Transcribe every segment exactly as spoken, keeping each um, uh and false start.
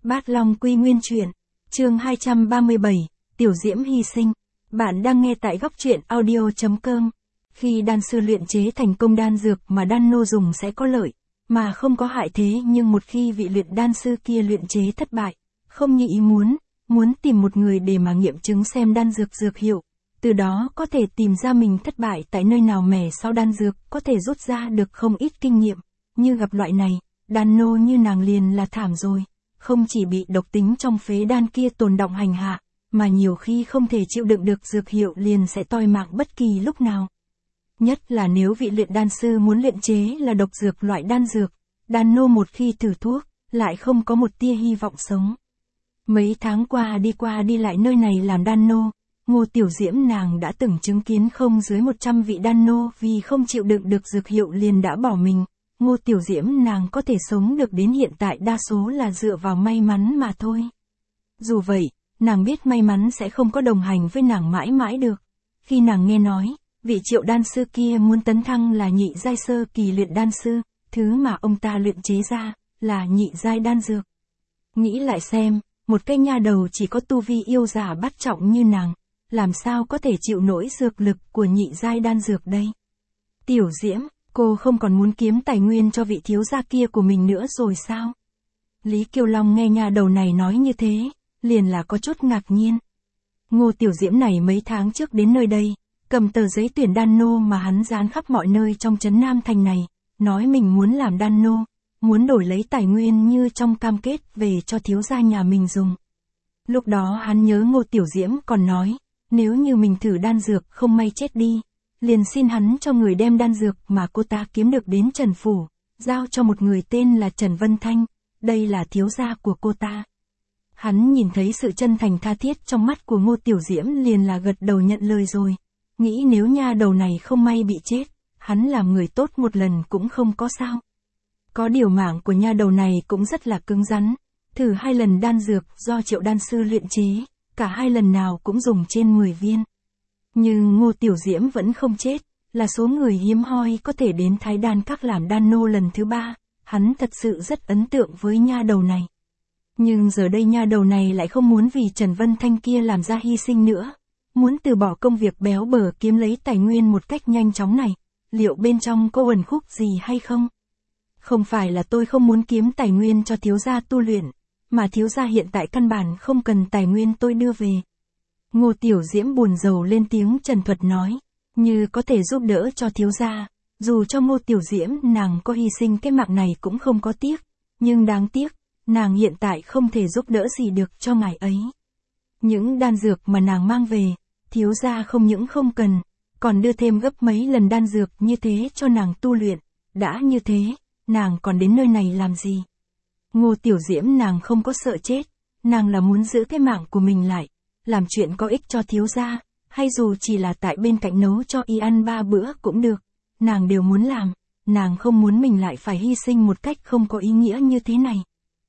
Bát Long Quy Nguyên Truyện, chương hai trăm ba mươi bảy, Tiểu Diễm hy sinh. Bạn đang nghe tại góc truyện audio chấm com. Khi đan sư luyện chế thành công đan dược mà đan nô dùng sẽ có lợi, mà không có hại, thế nhưng một khi vị luyện đan sư kia luyện chế thất bại, không như ý muốn, muốn tìm một người để mà nghiệm chứng xem đan dược dược hiệu, từ đó có thể tìm ra mình thất bại tại nơi nào mẻ sau đan dược, có thể rút ra được không ít kinh nghiệm. Như gặp loại này, đan nô như nàng liền là thảm rồi. Không chỉ bị độc tính trong phế đan kia tồn đọng hành hạ, mà nhiều khi không thể chịu đựng được dược hiệu liền sẽ toi mạng bất kỳ lúc nào. Nhất là nếu vị luyện đan sư muốn luyện chế là độc dược loại đan dược, đan nô một khi thử thuốc, lại không có một tia hy vọng sống. Mấy tháng qua đi qua đi lại nơi này làm đan nô, Ngô Tiểu Diễm nàng đã từng chứng kiến không dưới một trăm vị đan nô vì không chịu đựng được dược hiệu liền đã bỏ mình. Ngô Tiểu Diễm nàng có thể sống được đến hiện tại đa số là dựa vào may mắn mà thôi. Dù vậy, nàng biết may mắn sẽ không có đồng hành với nàng mãi mãi được. Khi nàng nghe nói, vị Triệu đan sư kia muốn tấn thăng là nhị giai sơ kỳ luyện đan sư, thứ mà ông ta luyện chế ra, là nhị giai đan dược. Nghĩ lại xem, một cái nha đầu chỉ có tu vi yêu giả bát trọng như nàng, làm sao có thể chịu nổi dược lực của nhị giai đan dược đây? Tiểu Diễm, cô không còn muốn kiếm tài nguyên cho vị thiếu gia kia của mình nữa rồi sao? Lý Kiều Long nghe nha đầu này nói như thế, liền là có chút ngạc nhiên. Ngô Tiểu Diễm này mấy tháng trước đến nơi đây, cầm tờ giấy tuyển đan nô mà hắn dán khắp mọi nơi trong trấn Nam Thành này, nói mình muốn làm đan nô, muốn đổi lấy tài nguyên như trong cam kết về cho thiếu gia nhà mình dùng. Lúc đó hắn nhớ Ngô Tiểu Diễm còn nói, nếu như mình thử đan dược không may chết đi, liền xin hắn cho người đem đan dược mà cô ta kiếm được đến Trần Phủ, giao cho một người tên là Trần Vân Thanh, đây là thiếu gia của cô ta. Hắn nhìn thấy sự chân thành tha thiết trong mắt của Ngô Tiểu Diễm liền là gật đầu nhận lời rồi, nghĩ nếu nha đầu này không may bị chết, hắn làm người tốt một lần cũng không có sao. Có điều mạng của nha đầu này cũng rất là cứng rắn, thử hai lần đan dược do Triệu đan sư luyện chế, cả hai lần nào cũng dùng trên mười viên. Nhưng Ngô Tiểu Diễm vẫn không chết, là số người hiếm hoi có thể đến Thái Đan Các làm đan nô lần thứ ba, hắn thật sự rất ấn tượng với nha đầu này. Nhưng giờ đây nha đầu này lại không muốn vì Trần Vân Thanh kia làm ra hy sinh nữa, muốn từ bỏ công việc béo bở kiếm lấy tài nguyên một cách nhanh chóng này, liệu bên trong có uẩn khúc gì hay không? Không phải là tôi không muốn kiếm tài nguyên cho thiếu gia tu luyện, mà thiếu gia hiện tại căn bản không cần tài nguyên tôi đưa về. Ngô Tiểu Diễm buồn rầu lên tiếng trần thuật nói, như có thể giúp đỡ cho thiếu gia, dù cho Ngô Tiểu Diễm nàng có hy sinh cái mạng này cũng không có tiếc, nhưng đáng tiếc, nàng hiện tại không thể giúp đỡ gì được cho ngài ấy. Những đan dược mà nàng mang về, thiếu gia không những không cần, còn đưa thêm gấp mấy lần đan dược như thế cho nàng tu luyện, đã như thế, nàng còn đến nơi này làm gì? Ngô Tiểu Diễm nàng không có sợ chết, nàng là muốn giữ cái mạng của mình lại, làm chuyện có ích cho thiếu gia, hay dù chỉ là tại bên cạnh nấu cho y ăn ba bữa cũng được, nàng đều muốn làm, nàng không muốn mình lại phải hy sinh một cách không có ý nghĩa như thế này.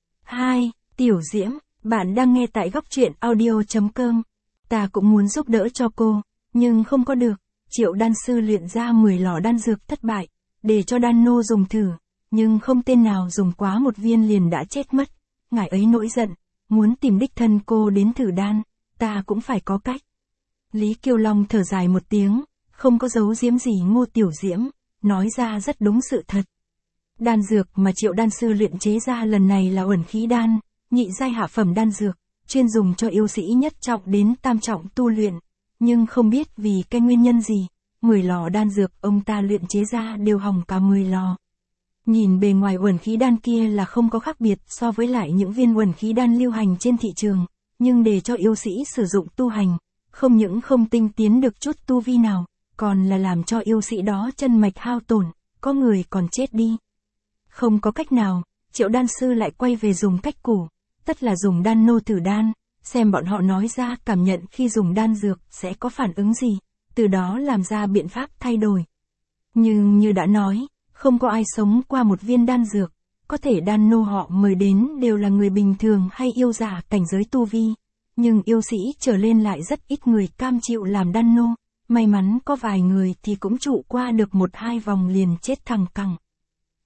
hai. Tiểu Diễm, bạn đang nghe tại góc truyện audio chấm com. Ta cũng muốn giúp đỡ cho cô, nhưng không có được. Triệu đan sư luyện ra mười lò đan dược thất bại, để cho đan nô dùng thử, nhưng không tên nào dùng quá một viên liền đã chết mất. Ngài ấy nổi giận, muốn tìm đích thân cô đến thử đan, ta cũng phải có cách. Lý Kiều Long thở dài một tiếng, không có giấu giếm gì Ngô Tiểu Diễm, nói ra rất đúng sự thật. Đan dược mà Triệu đan sư luyện chế ra lần này là uẩn khí đan, nhị giai hạ phẩm đan dược, chuyên dùng cho yêu sĩ nhất trọng đến tam trọng tu luyện, nhưng không biết vì cái nguyên nhân gì, mười lò đan dược ông ta luyện chế ra đều hỏng cả mười lò. Nhìn bề ngoài uẩn khí đan kia là không có khác biệt so với lại những viên uẩn khí đan lưu hành trên thị trường, nhưng để cho yêu sĩ sử dụng tu hành, không những không tinh tiến được chút tu vi nào, còn là làm cho yêu sĩ đó chân mạch hao tổn, có người còn chết đi. Không có cách nào, Triệu đan sư lại quay về dùng cách cũ, tất là dùng đan nô thử đan, xem bọn họ nói ra cảm nhận khi dùng đan dược sẽ có phản ứng gì, từ đó làm ra biện pháp thay đổi. Nhưng như đã nói, không có ai sống qua một viên đan dược, có thể đan nô họ mời đến đều là người bình thường hay yêu giả cảnh giới tu vi, nhưng yêu sĩ trở lên lại rất ít người cam chịu làm đan nô, may mắn có vài người thì cũng trụ qua được một hai vòng liền chết thẳng cẳng.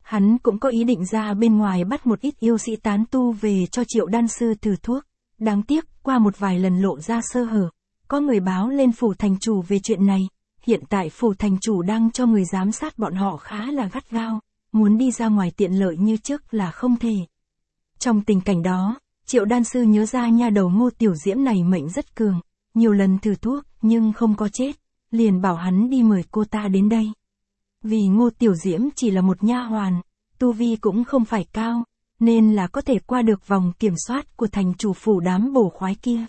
Hắn cũng có ý định ra bên ngoài bắt một ít yêu sĩ tán tu về cho Triệu đan sư thử thuốc. Đáng tiếc, qua một vài lần lộ ra sơ hở, có người báo lên phủ thành chủ về chuyện này. Hiện tại phủ thành chủ đang cho người giám sát bọn họ khá là gắt gao, muốn đi ra ngoài tiện lợi như trước là không thể. Trong tình cảnh đó, Triệu đan sư nhớ ra nha đầu Ngô Tiểu Diễm này mệnh rất cường, nhiều lần thử thuốc nhưng không có chết, liền bảo hắn đi mời cô ta đến đây. Vì Ngô Tiểu Diễm chỉ là một nha hoàn, tu vi cũng không phải cao, nên là có thể qua được vòng kiểm soát của thành chủ phủ đám bổ khoái kia.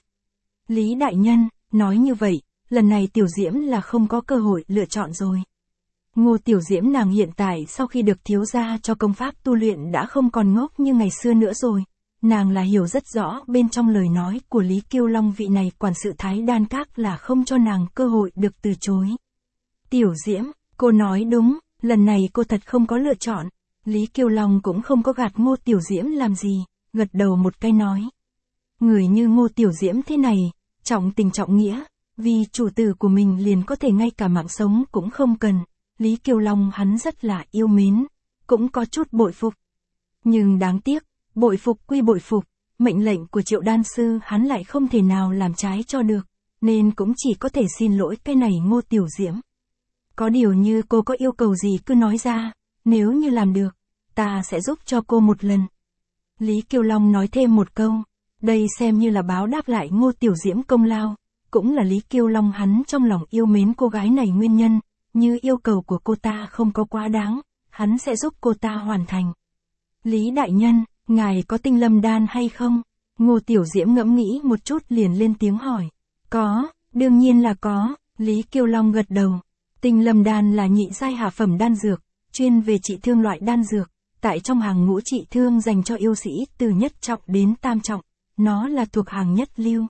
Lý đại nhân, nói như vậy, lần này Tiểu Diễm là không có cơ hội lựa chọn rồi. Ngô Tiểu Diễm nàng hiện tại sau khi được thiếu gia cho công pháp tu luyện đã không còn ngốc như ngày xưa nữa rồi. Nàng là hiểu rất rõ bên trong lời nói của Lý Kiêu Long vị này quản sự Thái Đan Các là không cho nàng cơ hội được từ chối. Tiểu Diễm, cô nói đúng, lần này cô thật không có lựa chọn. Lý Kiêu Long cũng không có gạt Ngô Tiểu Diễm làm gì, gật đầu một cái nói. Người như Ngô Tiểu Diễm thế này, trọng tình trọng nghĩa, vì chủ tử của mình liền có thể ngay cả mạng sống cũng không cần. Lý Kiêu Long hắn rất là yêu mến, cũng có chút bội phục. Nhưng đáng tiếc, bội phục quy bội phục, mệnh lệnh của Triệu đan sư hắn lại không thể nào làm trái cho được, nên cũng chỉ có thể xin lỗi cái này Ngô Tiểu Diễm. Có điều như cô có yêu cầu gì cứ nói ra, nếu như làm được, ta sẽ giúp cho cô một lần. Lý Kiêu Long nói thêm một câu, đây xem như là báo đáp lại Ngô Tiểu Diễm công lao, cũng là Lý Kiêu Long hắn trong lòng yêu mến cô gái này nguyên nhân, như yêu cầu của cô ta không có quá đáng, hắn sẽ giúp cô ta hoàn thành. Lý đại nhân, ngài có tinh lâm đan hay không? Ngô Tiểu Diễm ngẫm nghĩ một chút liền lên tiếng hỏi. Có, đương nhiên là có, Lý Kiêu Long gật đầu. Tinh lâm đan là nhị giai hạ phẩm đan dược, chuyên về trị thương loại đan dược, tại trong hàng ngũ trị thương dành cho yêu sĩ từ nhất trọng đến tam trọng, nó là thuộc hàng nhất lưu.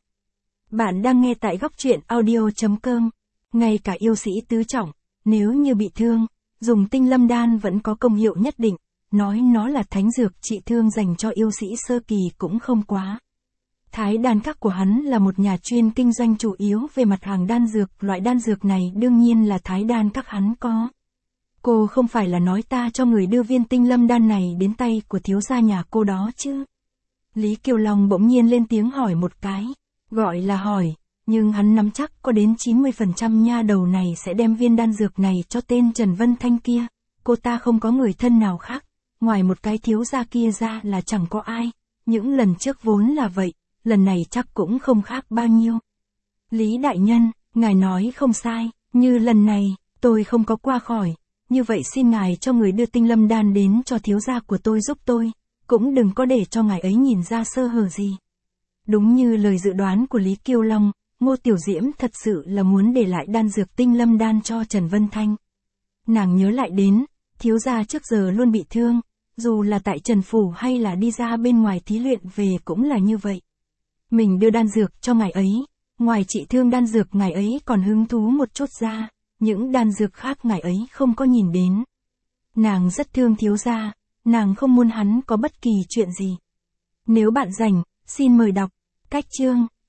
Bạn đang nghe tại góc truyện audio chấm com, ngay cả yêu sĩ tứ trọng, nếu như bị thương, dùng tinh lâm đan vẫn có công hiệu nhất định, nói nó là thánh dược trị thương dành cho yêu sĩ sơ kỳ cũng không quá. Thái Đan Các của hắn là một nhà chuyên kinh doanh chủ yếu về mặt hàng đan dược, loại đan dược này đương nhiên là Thái Đan Các hắn có. Cô không phải là nói ta cho người đưa viên tinh lâm đan này đến tay của thiếu gia nhà cô đó chứ? Lý Kiêu Long bỗng nhiên lên tiếng hỏi một cái, gọi là hỏi, nhưng hắn nắm chắc có đến chín mươi phần trăm nha đầu này sẽ đem viên đan dược này cho tên Trần Vân Thanh kia, cô ta không có người thân nào khác, ngoài một cái thiếu gia kia ra là chẳng có ai, những lần trước vốn là vậy, lần này chắc cũng không khác bao nhiêu. Lý đại nhân, ngài nói không sai, như lần này, tôi không có qua khỏi, như vậy xin ngài cho người đưa tinh lâm đan đến cho thiếu gia của tôi giúp tôi, cũng đừng có để cho ngài ấy nhìn ra sơ hở gì. Đúng như lời dự đoán của Lý Kiêu Long, Ngô Tiểu Diễm thật sự là muốn để lại đan dược tinh lâm đan cho Trần Vân Thanh. Nàng nhớ lại đến, thiếu gia trước giờ luôn bị thương, dù là tại Trần Phủ hay là đi ra bên ngoài thí luyện về cũng là như vậy. Mình đưa đan dược cho ngài ấy, ngoài trị thương đan dược ngài ấy còn hứng thú một chút ra, những đan dược khác ngài ấy không có nhìn đến. Nàng rất thương thiếu gia, nàng không muốn hắn có bất kỳ chuyện gì. Nếu bạn rảnh, xin mời đọc, cách chương.